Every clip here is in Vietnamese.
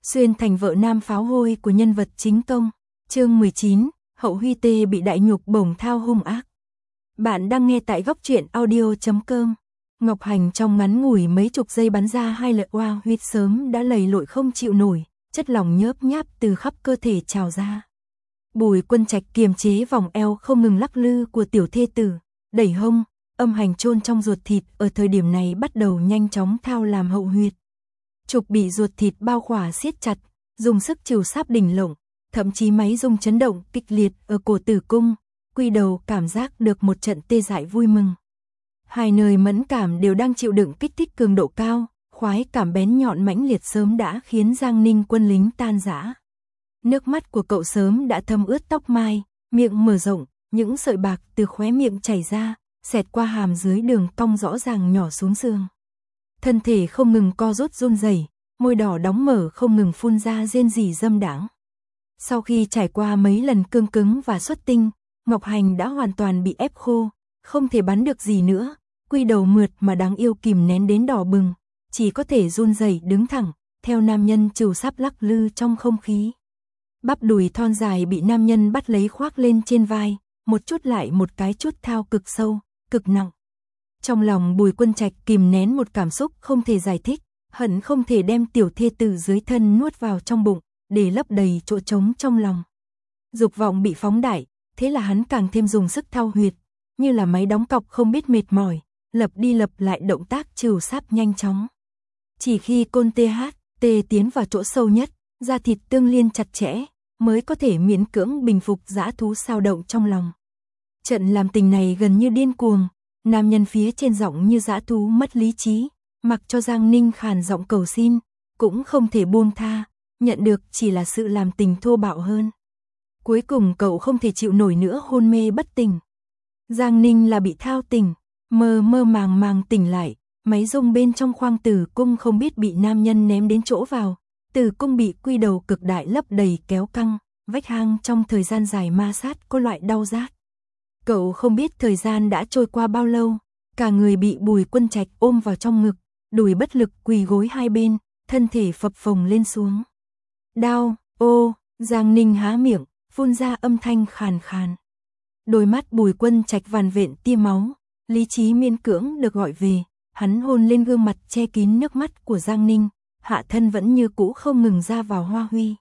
Xuyên thành vợ nam pháo hôi của nhân vật chính công. Chương 19, Hậu Huy Tê bị đại nhục bổng thao hung ác. Bạn đang nghe tại góc truyện audio.com. Ngọc Hành trong ngắn ngủi mấy chục giây bắn ra hai lượt oa huyết sớm đã lầy lội không chịu nổi, chất lỏng nhớp nháp từ khắp cơ thể trào ra. Bùi Quân Trạch kiềm chế vòng eo không ngừng lắc lư của tiểu thê tử, đẩy hông, âm hành chôn trong ruột thịt ở thời điểm này bắt đầu nhanh chóng thao làm hậu huyệt. Trục bị ruột thịt bao khỏa siết chặt, dùng sức trìu sáp đỉnh lộng, thậm chí máy rung chấn động kịch liệt ở cổ tử cung, quy đầu cảm giác được một trận tê dại vui mừng. Hai nơi mẫn cảm đều đang chịu đựng kích thích cường độ cao, khoái cảm bén nhọn mãnh liệt sớm đã khiến Giang Ninh quân lính tan rã. Nước mắt của cậu sớm đã thấm ướt tóc mai, miệng mở rộng, những sợi bạc từ khóe miệng chảy ra, xẹt qua hàm dưới đường cong rõ ràng nhỏ xuống xương. Thân thể không ngừng co rút run rẩy, môi đỏ đóng mở không ngừng phun ra rên rỉ dâm đãng. Sau khi trải qua mấy lần cương cứng và xuất tinh, Ngọc Hành đã hoàn toàn bị ép khô, không thể bắn được gì nữa, quy đầu mượt mà đáng yêu kìm nén đến đỏ bừng, chỉ có thể run rẩy đứng thẳng, theo nam nhân trìu sáp lắc lư trong không khí. Bắp đùi thon dài bị nam nhân bắt lấy khoác lên trên vai, một chút lại một cái chút thao cực sâu, cực nặng. Trong lòng Bùi Quân Trạch kìm nén một cảm xúc không thể giải thích, hận không thể đem tiểu thê tử dưới thân nuốt vào trong bụng, để lấp đầy chỗ trống trong lòng. Dục vọng bị phóng đại, thế là hắn càng thêm dùng sức thao huyệt, như là máy đóng cọc không biết mệt mỏi, lặp đi lặp lại động tác trìu sáp nhanh chóng. Chỉ khi côn tê tiến vào chỗ sâu nhất, da thịt tương liên chặt chẽ, mới có thể miễn cưỡng bình phục dã thú sao động trong lòng. Trận làm tình này gần như điên cuồng, nam nhân phía trên giọng như dã thú mất lý trí, mặc cho Giang Ninh khàn giọng cầu xin, cũng không thể buông tha, nhận được chỉ là sự làm tình thô bạo hơn. Cuối cùng cậu không thể chịu nổi nữa hôn mê bất tỉnh. Giang Ninh là bị thao tỉnh, mơ màng tỉnh lại, máy rung bên trong khoang tử cung không biết bị nam nhân ném đến chỗ vào, tử cung bị quy đầu cực đại lấp đầy kéo căng, vách hang trong thời gian dài ma sát có loại đau rát. Cậu không biết thời gian đã trôi qua bao lâu, cả người bị Bùi Quân Trạch ôm vào trong ngực, đùi bất lực quỳ gối hai bên, thân thể phập phồng lên xuống. Đau, ô, Giang Ninh há miệng, phun ra âm thanh khàn khàn. Đôi mắt Bùi Quân Trạch vằn vện tia máu, lý trí miễn cưỡng được gọi về, hắn hôn lên gương mặt che kín nước mắt của Giang Ninh, hạ thân vẫn như cũ không ngừng ra vào hoa huy.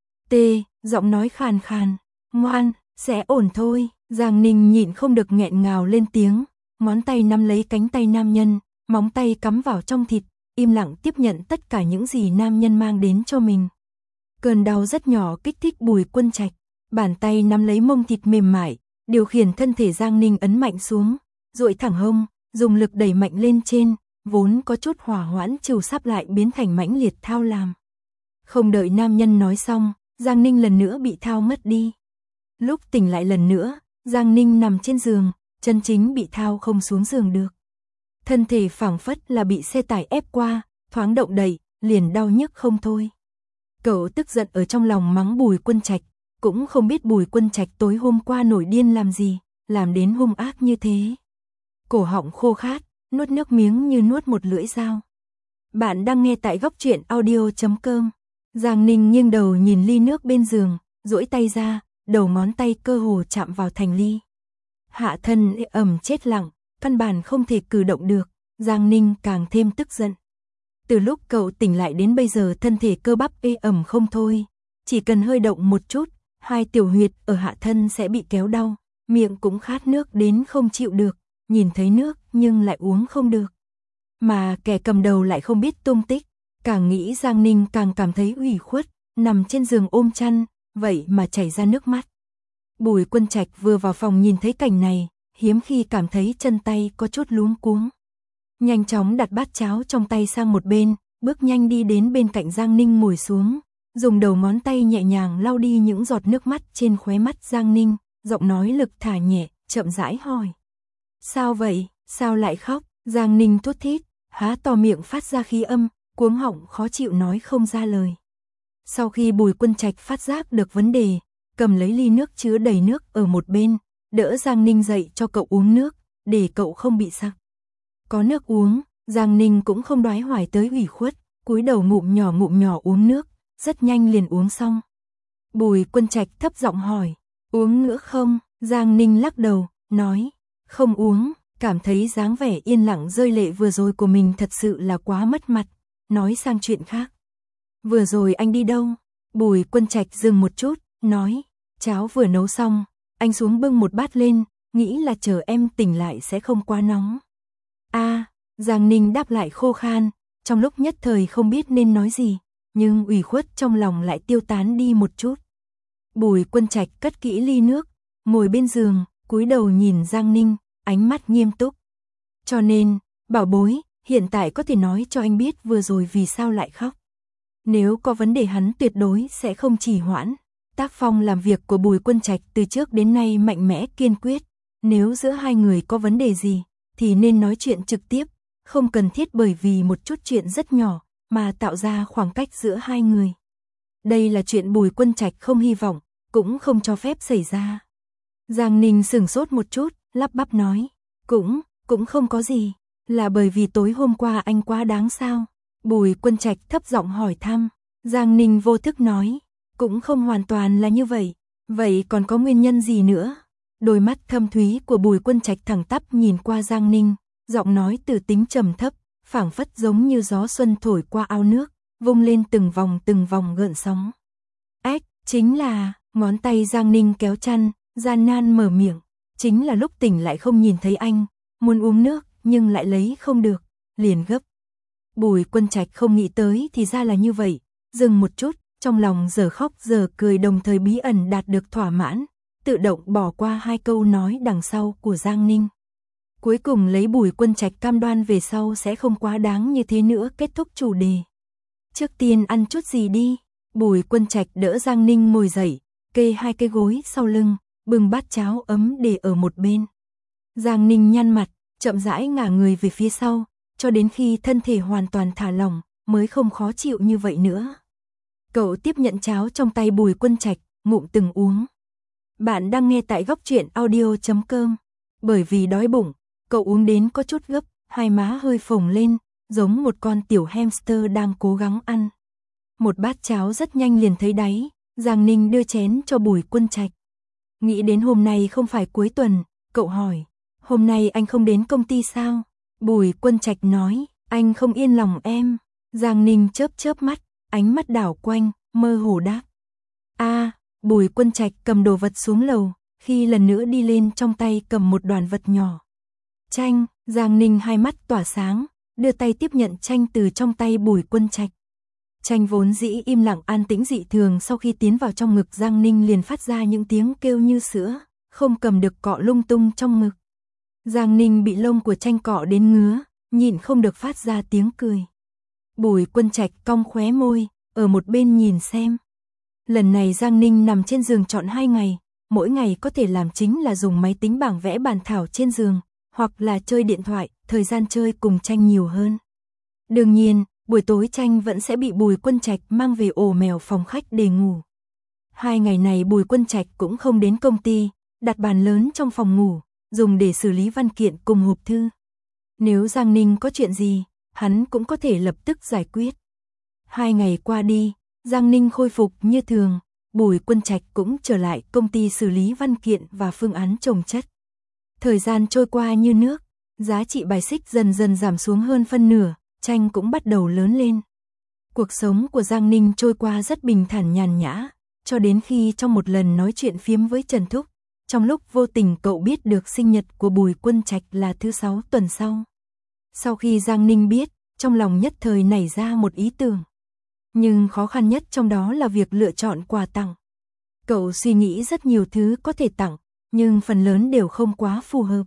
Giọng nói khàn khàn, ngoan, sẽ ổn thôi. Giang Ninh nhịn không được nghẹn ngào lên tiếng, ngón tay nắm lấy cánh tay nam nhân, móng tay cắm vào trong thịt, im lặng tiếp nhận tất cả những gì nam nhân mang đến cho mình. Cơn đau rất nhỏ kích thích Bùi Quân Trạch, bàn tay nắm lấy mông thịt mềm mại, điều khiển thân thể Giang Ninh ấn mạnh xuống, duỗi thẳng hông, dùng lực đẩy mạnh lên trên, vốn có chút hỏa hoãn trìu sáp lại biến thành mãnh liệt thao làm. Không đợi nam nhân nói xong, Giang Ninh lần nữa bị thao mất đi. Lúc tỉnh lại lần nữa, Giang Ninh nằm trên giường, chân chính bị thao không xuống giường được. Thân thể phảng phất là bị xe tải ép qua, thoáng động đậy, liền đau nhức không thôi. Cậu tức giận ở trong lòng mắng Bùi Quân Trạch, cũng không biết Bùi Quân Trạch tối hôm qua nổi điên làm gì, làm đến hung ác như thế. Cổ họng khô khát, nuốt nước miếng như nuốt một lưỡi dao. Bạn đang nghe tại góc truyện audio.com. Giang Ninh nghiêng đầu nhìn ly nước bên giường, duỗi tay ra, đầu ngón tay cơ hồ chạm vào thành ly. Hạ thân ẩm chết lặng, căn bản không thể cử động được, Giang Ninh càng thêm tức giận. Từ lúc cậu tỉnh lại đến bây giờ thân thể cơ bắp ẩm không thôi, chỉ cần hơi động một chút, hai tiểu huyệt ở hạ thân sẽ bị kéo đau, miệng cũng khát nước đến không chịu được, nhìn thấy nước nhưng lại uống không được. Mà kẻ cầm đầu lại không biết tung tích, càng nghĩ Giang Ninh càng cảm thấy ủy khuất, nằm trên giường ôm chăn, vậy mà chảy ra nước mắt. Bùi Quân Trạch vừa vào phòng nhìn thấy cảnh này, hiếm khi cảm thấy chân tay có chút luống cuống. Nhanh chóng đặt bát cháo trong tay sang một bên, bước nhanh đi đến bên cạnh Giang Ninh ngồi xuống, dùng đầu ngón tay nhẹ nhàng lau đi những giọt nước mắt trên khóe mắt Giang Ninh, giọng nói lực thả nhẹ, chậm rãi hỏi. Sao vậy, sao lại khóc? Giang Ninh thút thít, há to miệng phát ra khí âm, cuống họng khó chịu nói không ra lời. Sau khi Bùi Quân Trạch phát giác được vấn đề, cầm lấy ly nước chứa đầy nước ở một bên, đỡ Giang Ninh dậy cho cậu uống nước, để cậu không bị sặc. Có nước uống, Giang Ninh cũng không đoái hoài tới ủy khuất, cúi đầu ngụm nhỏ uống nước, rất nhanh liền uống xong. Bùi Quân Trạch thấp giọng hỏi, uống nữa không? Giang Ninh lắc đầu, nói, không uống, cảm thấy dáng vẻ yên lặng rơi lệ vừa rồi của mình thật sự là quá mất mặt, nói sang chuyện khác. Vừa rồi anh đi đâu? Bùi Quân Trạch dừng một chút, nói, cháo vừa nấu xong, anh xuống bưng một bát lên, nghĩ là chờ em tỉnh lại sẽ không quá nóng. Giang Ninh đáp lại khô khan, trong lúc nhất thời không biết nên nói gì, nhưng ủy khuất trong lòng lại tiêu tán đi một chút. Bùi Quân Trạch cất kỹ ly nước, ngồi bên giường, cúi đầu nhìn Giang Ninh, ánh mắt nghiêm túc. Cho nên, bảo bối, hiện tại có thể nói cho anh biết vừa rồi vì sao lại khóc. Nếu có vấn đề hắn tuyệt đối sẽ không trì hoãn. Tác phong làm việc của Bùi Quân Trạch từ trước đến nay mạnh mẽ kiên quyết. Nếu giữa hai người có vấn đề gì, thì nên nói chuyện trực tiếp, không cần thiết bởi vì một chút chuyện rất nhỏ mà tạo ra khoảng cách giữa hai người. Đây là chuyện Bùi Quân Trạch không hy vọng, cũng không cho phép xảy ra. Giang Ninh sửng sốt một chút, lắp bắp nói, cũng không có gì, là bởi vì tối hôm qua anh quá đáng sao? Bùi Quân Trạch thấp giọng hỏi thăm. Giang Ninh vô thức nói, cũng không hoàn toàn là như vậy, vậy còn có nguyên nhân gì nữa? Đôi mắt thâm thúy của Bùi Quân Trạch thẳng tắp nhìn qua Giang Ninh, giọng nói từ tính trầm thấp, phảng phất giống như gió xuân thổi qua ao nước, vung lên từng vòng gợn sóng. Chính là, ngón tay Giang Ninh kéo chăn, gian nan mở miệng, chính là lúc tỉnh lại không nhìn thấy anh, muốn uống nước nhưng lại lấy không được, liền gấp. Bùi Quân Trạch không nghĩ tới thì ra là như vậy, dừng một chút, trong lòng giờ khóc giờ cười đồng thời bí ẩn đạt được thỏa mãn, tự động bỏ qua hai câu nói đằng sau của Giang Ninh. Cuối cùng lấy Bùi Quân Trạch cam đoan về sau sẽ không quá đáng như thế nữa kết thúc chủ đề. Trước tiên ăn chút gì đi. Bùi Quân Trạch đỡ Giang Ninh ngồi dậy, kê hai cái gối sau lưng, bưng bát cháo ấm để ở một bên. Giang Ninh nhăn mặt, chậm rãi ngả người về phía sau, cho đến khi thân thể hoàn toàn thả lỏng, mới không khó chịu như vậy nữa. Cậu tiếp nhận cháo trong tay Bùi Quân Trạch, ngụm từng uống. Bạn đang nghe tại góc truyện audio.com. Bởi vì đói bụng, cậu uống đến có chút gấp, hai má hơi phồng lên, giống một con tiểu hamster đang cố gắng ăn. Một bát cháo rất nhanh liền thấy đáy, Giang Ninh đưa chén cho Bùi Quân Trạch. Nghĩ đến hôm nay không phải cuối tuần, cậu hỏi, hôm nay anh không đến công ty sao? Bùi Quân Trạch nói, anh không yên lòng em. Giang Ninh chớp mắt, ánh mắt đảo quanh, mơ hồ đáp. Bùi Quân Trạch cầm đồ vật xuống lầu, khi lần nữa đi lên trong tay cầm một đoàn vật nhỏ. Chanh, Giang Ninh hai mắt tỏa sáng, đưa tay tiếp nhận chanh từ trong tay Bùi Quân Trạch. Chanh vốn dĩ im lặng an tĩnh dị thường sau khi tiến vào trong ngực Giang Ninh liền phát ra những tiếng kêu như sữa, không cầm được cọ lung tung trong ngực. Giang Ninh bị lông của chanh cọ đến ngứa, nhịn không được phát ra tiếng cười. Bùi Quân Trạch cong khóe môi, ở một bên nhìn xem. Lần này Giang Ninh nằm trên giường trọn 2 ngày, mỗi ngày có thể làm chính là dùng máy tính bảng vẽ bàn thảo trên giường, hoặc là chơi điện thoại, thời gian chơi cùng Chanh nhiều hơn. Đương nhiên, buổi tối Chanh vẫn sẽ bị Bùi Quân Trạch mang về ổ mèo phòng khách để ngủ. 2 ngày này Bùi Quân Trạch cũng không đến công ty, đặt bàn lớn trong phòng ngủ, dùng để xử lý văn kiện cùng hộp thư. Nếu Giang Ninh có chuyện gì, hắn cũng có thể lập tức giải quyết. 2 ngày qua đi, Giang Ninh khôi phục như thường, Bùi Quân Trạch cũng trở lại công ty xử lý văn kiện và phương án chồng chất. Thời gian trôi qua như nước, giá trị bài xích dần dần giảm xuống hơn phân nửa, Chanh cũng bắt đầu lớn lên. Cuộc sống của Giang Ninh trôi qua rất bình thản nhàn nhã, cho đến khi trong một lần nói chuyện phiếm với Trần Thúc, trong lúc vô tình cậu biết được sinh nhật của Bùi Quân Trạch là thứ 6 tuần sau. Sau khi Giang Ninh biết, trong lòng nhất thời nảy ra một ý tưởng. Nhưng khó khăn nhất trong đó là việc lựa chọn quà tặng. Cậu suy nghĩ rất nhiều thứ có thể tặng, nhưng phần lớn đều không quá phù hợp.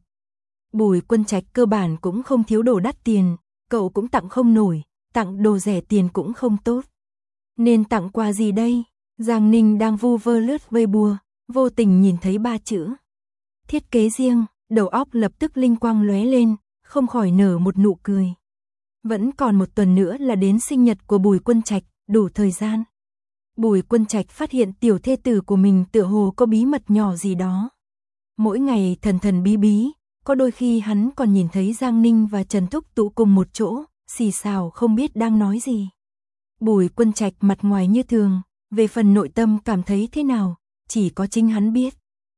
Bùi Quân Trạch cơ bản cũng không thiếu đồ đắt tiền, cậu cũng tặng không nổi, tặng đồ rẻ tiền cũng không tốt. Nên tặng quà gì đây? Giang Ninh đang vu vơ lướt Weibo, vô tình nhìn thấy 3 chữ. Thiết kế riêng, đầu óc lập tức linh quang lóe lên, không khỏi nở một nụ cười. Vẫn còn một tuần nữa là đến sinh nhật của Bùi Quân Trạch, đủ thời gian. Bùi Quân Trạch phát hiện tiểu thê tử của mình tựa hồ có bí mật nhỏ gì đó. Mỗi ngày thần thần bí bí, có đôi khi hắn còn nhìn thấy Giang Ninh và Trần Thúc tụ cùng một chỗ, xì xào không biết đang nói gì. Bùi Quân Trạch mặt ngoài như thường, về phần nội tâm cảm thấy thế nào, chỉ có chính hắn biết.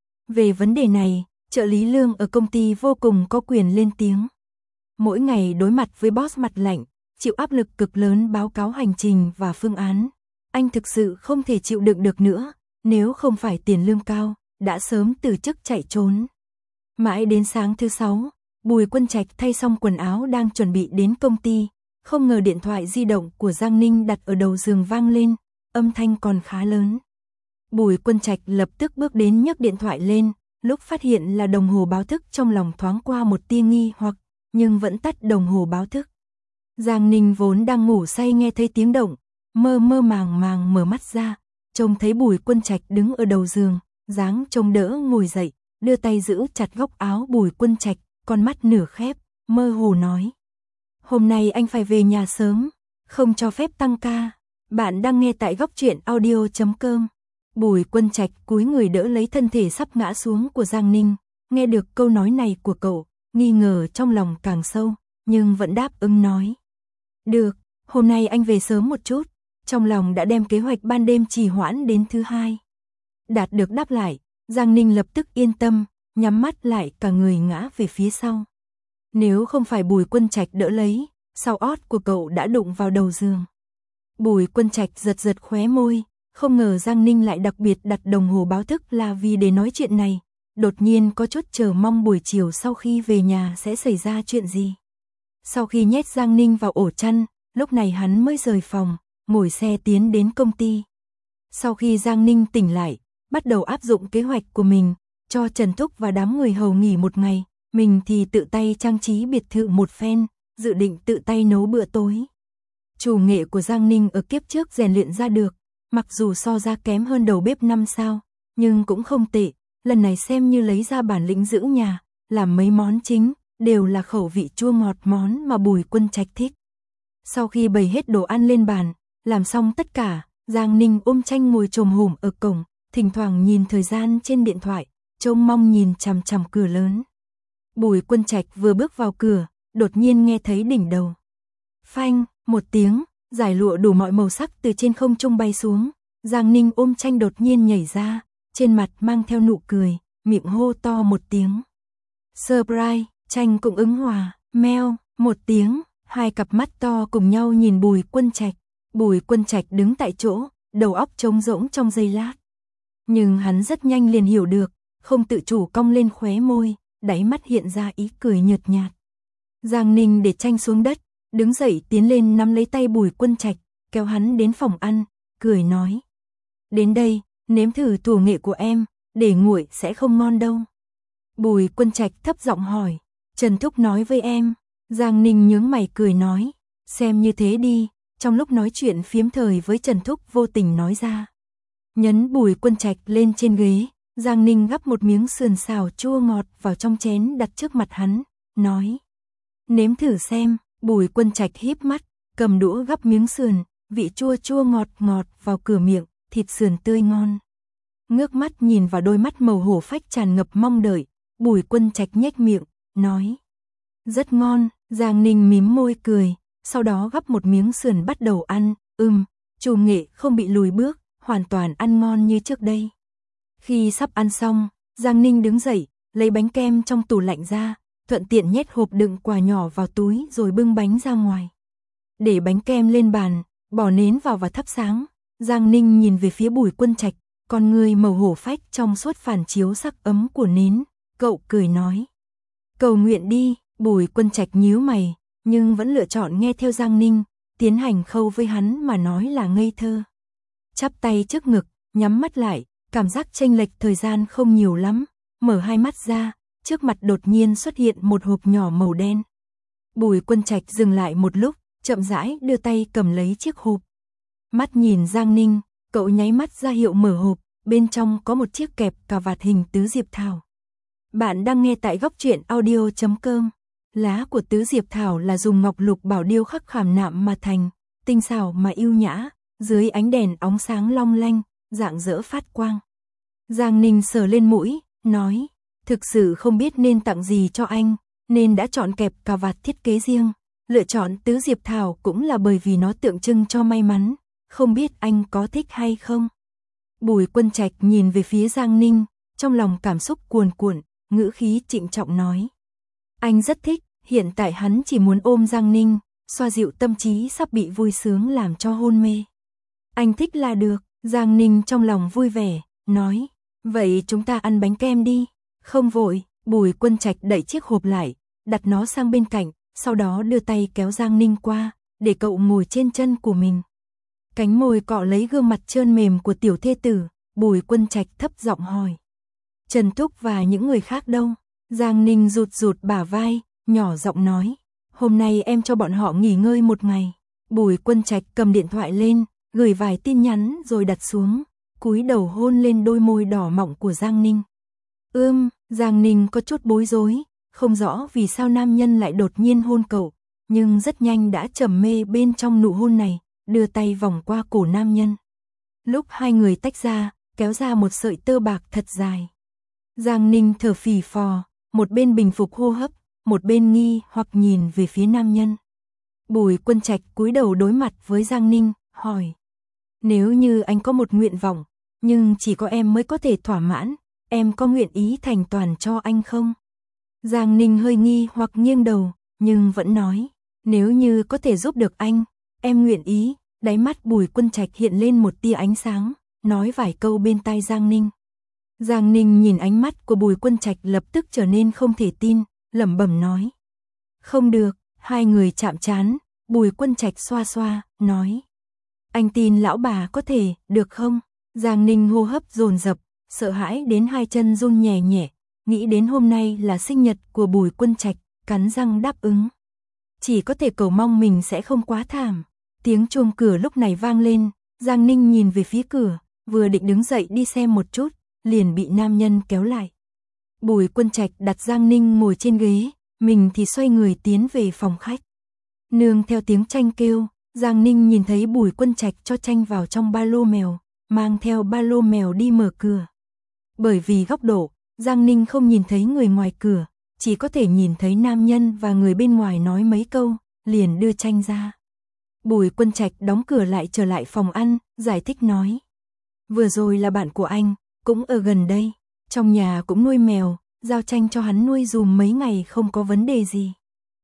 Về vấn đề này, trợ lý Lương ở công ty vô cùng có quyền lên tiếng. Mỗi ngày đối mặt với boss mặt lạnh, chịu áp lực cực lớn báo cáo hành trình và phương án. Anh thực sự không thể chịu đựng được nữa, nếu không phải tiền lương cao, đã sớm từ chức chạy trốn. Mãi đến sáng thứ 6, Bùi Quân Trạch thay xong quần áo đang chuẩn bị đến công ty, không ngờ điện thoại di động của Giang Ninh đặt ở đầu giường vang lên, âm thanh còn khá lớn. Bùi Quân Trạch lập tức bước đến nhấc điện thoại lên, lúc phát hiện là đồng hồ báo thức trong lòng thoáng qua một tia nghi hoặc, nhưng vẫn tắt đồng hồ báo thức. Giang Ninh vốn đang ngủ say nghe thấy tiếng động, mơ mơ màng màng mở mắt ra, trông thấy Bùi Quân Trạch đứng ở đầu giường, dáng trông đỡ ngồi dậy, đưa tay giữ chặt góc áo Bùi Quân Trạch, con mắt nửa khép, mơ hồ nói: "Hôm nay anh phải về nhà sớm, không cho phép tăng ca." Bạn đang nghe tại Góc Truyện Audio.com. Bùi Quân Trạch cúi người đỡ lấy thân thể sắp ngã xuống của Giang Ninh, nghe được câu nói này của cậu, nghi ngờ trong lòng càng sâu, nhưng vẫn đáp ứng nói: "Được, hôm nay anh về sớm một chút." Trong lòng đã đem kế hoạch ban đêm trì hoãn đến thứ 2. Đạt được đáp lại, Giang Ninh lập tức yên tâm, nhắm mắt lại cả người ngã về phía sau. Nếu không phải Bùi Quân Trạch đỡ lấy, sau ót của cậu đã đụng vào đầu giường. Bùi Quân Trạch giật giật khóe môi, không ngờ Giang Ninh lại đặc biệt đặt đồng hồ báo thức là vì để nói chuyện này, đột nhiên có chút chờ mong buổi chiều sau khi về nhà sẽ xảy ra chuyện gì. Sau khi nhét Giang Ninh vào ổ chăn, lúc này hắn mới rời phòng, ngồi xe tiến đến công ty. Sau khi Giang Ninh tỉnh lại, bắt đầu áp dụng kế hoạch của mình, cho Trần Thúc và đám người hầu nghỉ một ngày, mình thì tự tay trang trí biệt thự một phen, dự định tự tay nấu bữa tối. Chủ nghệ của Giang Ninh ở kiếp trước rèn luyện ra được, mặc dù so ra kém hơn đầu bếp 5 sao, nhưng cũng không tệ, lần này xem như lấy ra bản lĩnh giữ nhà, làm mấy món chính, đều là khẩu vị chua ngọt món mà Bùi Quân Trạch thích. Sau khi bày hết đồ ăn lên bàn, làm xong tất cả, Giang Ninh ôm tranh ngồi chồm hổm ở cổng, thỉnh thoảng nhìn thời gian trên điện thoại, trông mong nhìn chằm chằm cửa lớn. Bùi Quân Trạch vừa bước vào cửa, đột nhiên nghe thấy đỉnh đầu. Phanh, một tiếng, dải lụa đủ mọi màu sắc từ trên không trung bay xuống, Giang Ninh ôm tranh đột nhiên nhảy ra, trên mặt mang theo nụ cười, miệng hô to một tiếng. Surprise, tranh cũng ứng hòa, meo, một tiếng, hai cặp mắt to cùng nhau nhìn Bùi Quân Trạch. Bùi Quân Trạch đứng tại chỗ, đầu óc trống rỗng trong giây lát. Nhưng hắn rất nhanh liền hiểu được, không tự chủ cong lên khóe môi, đáy mắt hiện ra ý cười nhợt nhạt. Giang Ninh để tranh xuống đất, đứng dậy tiến lên nắm lấy tay Bùi Quân Trạch, kéo hắn đến phòng ăn, cười nói: "Đến đây, nếm thử thủ nghệ của em, để nguội sẽ không ngon đâu." Bùi Quân Trạch thấp giọng hỏi: "Trần Thúc nói với em?" Giang Ninh nhướng mày cười nói: "Xem như thế đi." Trong lúc nói chuyện phiếm thời với Trần Thúc vô tình nói ra. Nhấn Bùi Quân Trạch lên trên ghế, Giang Ninh gắp một miếng sườn xào chua ngọt vào trong chén đặt trước mặt hắn, nói: "Nếm thử xem." Bùi Quân Trạch híp mắt, cầm đũa gắp miếng sườn, vị chua chua ngọt ngọt vào cửa miệng, thịt sườn tươi ngon. Ngước mắt nhìn vào đôi mắt màu hổ phách tràn ngập mong đợi, Bùi Quân Trạch nhếch miệng, nói: "Rất ngon." Giang Ninh mím môi cười, sau đó gắp một miếng sườn bắt đầu ăn, chủ nghệ không bị lùi bước, hoàn toàn ăn ngon như trước đây. Khi sắp ăn xong, Giang Ninh đứng dậy, lấy bánh kem trong tủ lạnh ra, thuận tiện nhét hộp đựng quà nhỏ vào túi rồi bưng bánh ra ngoài. Để bánh kem lên bàn, bỏ nến vào và thắp sáng, Giang Ninh nhìn về phía Bùi Quân Trạch, con người màu hổ phách trong suốt phản chiếu sắc ấm của nến, cậu cười nói: "Cầu nguyện đi." Bùi Quân Trạch nhíu mày, nhưng vẫn lựa chọn nghe theo Giang Ninh, tiến hành khâu với hắn mà nói là ngây thơ. Chắp tay trước ngực, nhắm mắt lại, cảm giác chênh lệch thời gian không nhiều lắm, mở hai mắt ra, trước mặt đột nhiên xuất hiện một hộp nhỏ màu đen. Bùi Quân Trạch dừng lại một lúc, chậm rãi đưa tay cầm lấy chiếc hộp. Mắt nhìn Giang Ninh, cậu nháy mắt ra hiệu mở hộp, bên trong có một chiếc kẹp cà vạt hình tứ diệp thảo. Bạn đang nghe tại Góc Truyện Audio.com. Lá của tứ diệp thảo là dùng ngọc lục bảo điêu khắc khảm nạm mà thành, tinh xảo mà yêu nhã, dưới ánh đèn óng sáng long lanh, rạng rỡ phát quang. Giang Ninh sờ lên mũi, nói: "Thực sự không biết nên tặng gì cho anh, nên đã chọn kẹp cà vạt thiết kế riêng, Lựa chọn tứ diệp thảo cũng là bởi vì nó tượng trưng cho may mắn, không biết anh có thích hay không? Bùi Quân Trạch nhìn về phía Giang Ninh, trong lòng cảm xúc cuồn cuộn, ngữ khí trịnh trọng nói. Anh rất thích, hiện tại hắn chỉ muốn ôm Giang Ninh, xoa dịu tâm trí sắp bị vui sướng làm cho hôn mê. Anh thích là được, Giang Ninh trong lòng vui vẻ, nói. Vậy chúng ta ăn bánh kem đi. Không vội, Bùi Quân Trạch đẩy chiếc hộp lại, đặt nó sang bên cạnh, sau đó đưa tay kéo Giang Ninh qua, để cậu ngồi trên chân của mình. Cánh môi cọ lấy gương mặt trơn mềm của tiểu thê tử, Bùi Quân Trạch thấp giọng hỏi. Trần Thúc và những người khác đâu? Giang Ninh rụt rụt bả vai, nhỏ giọng nói. Hôm nay em cho bọn họ nghỉ ngơi một ngày. Bùi Quân Trạch cầm điện thoại lên, gửi vài tin nhắn rồi đặt xuống, cúi đầu hôn lên đôi môi đỏ mọng của Giang Ninh. Giang Ninh có chút bối rối, không rõ vì sao nam nhân lại đột nhiên hôn cậu, nhưng rất nhanh đã trầm mê bên trong nụ hôn này, đưa tay vòng qua cổ nam nhân. Lúc hai người tách ra, kéo ra một sợi tơ bạc thật dài. Giang Ninh thở phì phò, một bên bình phục hô hấp, một bên nghi hoặc nhìn về phía nam nhân. Bùi Quân Trạch cúi đầu đối mặt với Giang Ninh, hỏi. Nếu như anh có một nguyện vọng, nhưng chỉ có em mới có thể thỏa mãn, em có nguyện ý thành toàn cho anh không? Giang Ninh hơi nghi hoặc nghiêng đầu, nhưng vẫn nói. Nếu như có thể giúp được anh, em nguyện ý. Đáy mắt Bùi Quân Trạch hiện lên một tia ánh sáng, nói vài câu bên tai Giang Ninh. Giang Ninh nhìn ánh mắt của Bùi Quân Trạch lập tức trở nên không thể tin, lẩm bẩm nói. Không được, hai người chạm trán, Bùi Quân Trạch xoa xoa, nói. Anh tin lão bà có thể, được không? Giang Ninh hô hấp dồn dập, sợ hãi đến hai chân run nhẹ nhẹ, nghĩ đến hôm nay là sinh nhật của Bùi Quân Trạch, cắn răng đáp ứng. Chỉ có thể cầu mong mình sẽ không quá thảm. Tiếng chuông cửa lúc này vang lên, Giang Ninh nhìn về phía cửa, vừa định đứng dậy đi xem một chút, liền bị nam nhân kéo lại. Bùi Quân Trạch đặt Giang Ninh ngồi trên ghế, mình thì xoay người tiến về phòng khách. Nương theo tiếng tranh kêu, Giang Ninh nhìn thấy Bùi Quân Trạch cho tranh vào trong ba lô mèo, mang theo ba lô mèo đi mở cửa. Bởi vì góc độ, Giang Ninh không nhìn thấy người ngoài cửa, chỉ có thể nhìn thấy nam nhân và người bên ngoài nói mấy câu, liền đưa tranh ra. Bùi Quân Trạch đóng cửa lại trở lại phòng ăn, giải thích nói. Vừa rồi là bạn của anh, cũng ở gần đây, trong nhà cũng nuôi mèo, giao tranh cho hắn nuôi dùm mấy ngày không có vấn đề gì.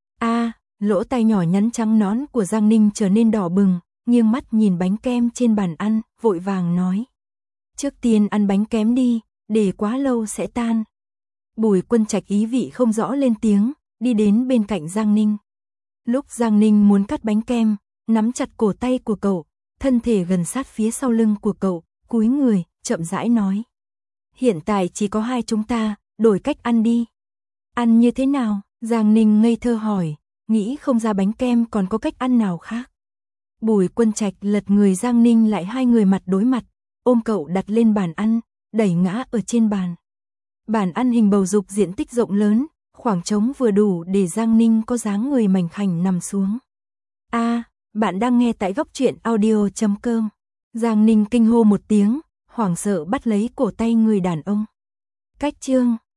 Lỗ tai nhỏ nhắn trắng nõn của Giang Ninh trở nên đỏ bừng, nghiêng mắt nhìn bánh kem trên bàn ăn, vội vàng nói. Trước tiên ăn bánh kem đi, để quá lâu sẽ tan. Bùi Quân Trạch ý vị không rõ lên tiếng, đi đến bên cạnh Giang Ninh. Lúc Giang Ninh muốn cắt bánh kem, nắm chặt cổ tay của cậu, thân thể gần sát phía sau lưng của cậu, cúi người, chậm rãi nói. Hiện tại chỉ có hai chúng ta, đổi cách ăn đi. Ăn như thế nào? Giang Ninh ngây thơ hỏi, nghĩ không ra bánh kem còn có cách ăn nào khác. Bùi Quân Trạch lật người Giang Ninh lại, hai người mặt đối mặt, ôm cậu đặt lên bàn ăn, đẩy ngã ở trên bàn. Bàn ăn hình bầu dục diện tích rộng lớn, khoảng trống vừa đủ để Giang Ninh có dáng người mảnh khảnh nằm xuống. Bạn đang nghe tại góc truyện audio.com. Giang Ninh kinh hô một tiếng, hoảng sợ bắt lấy cổ tay người đàn ông. Cách chương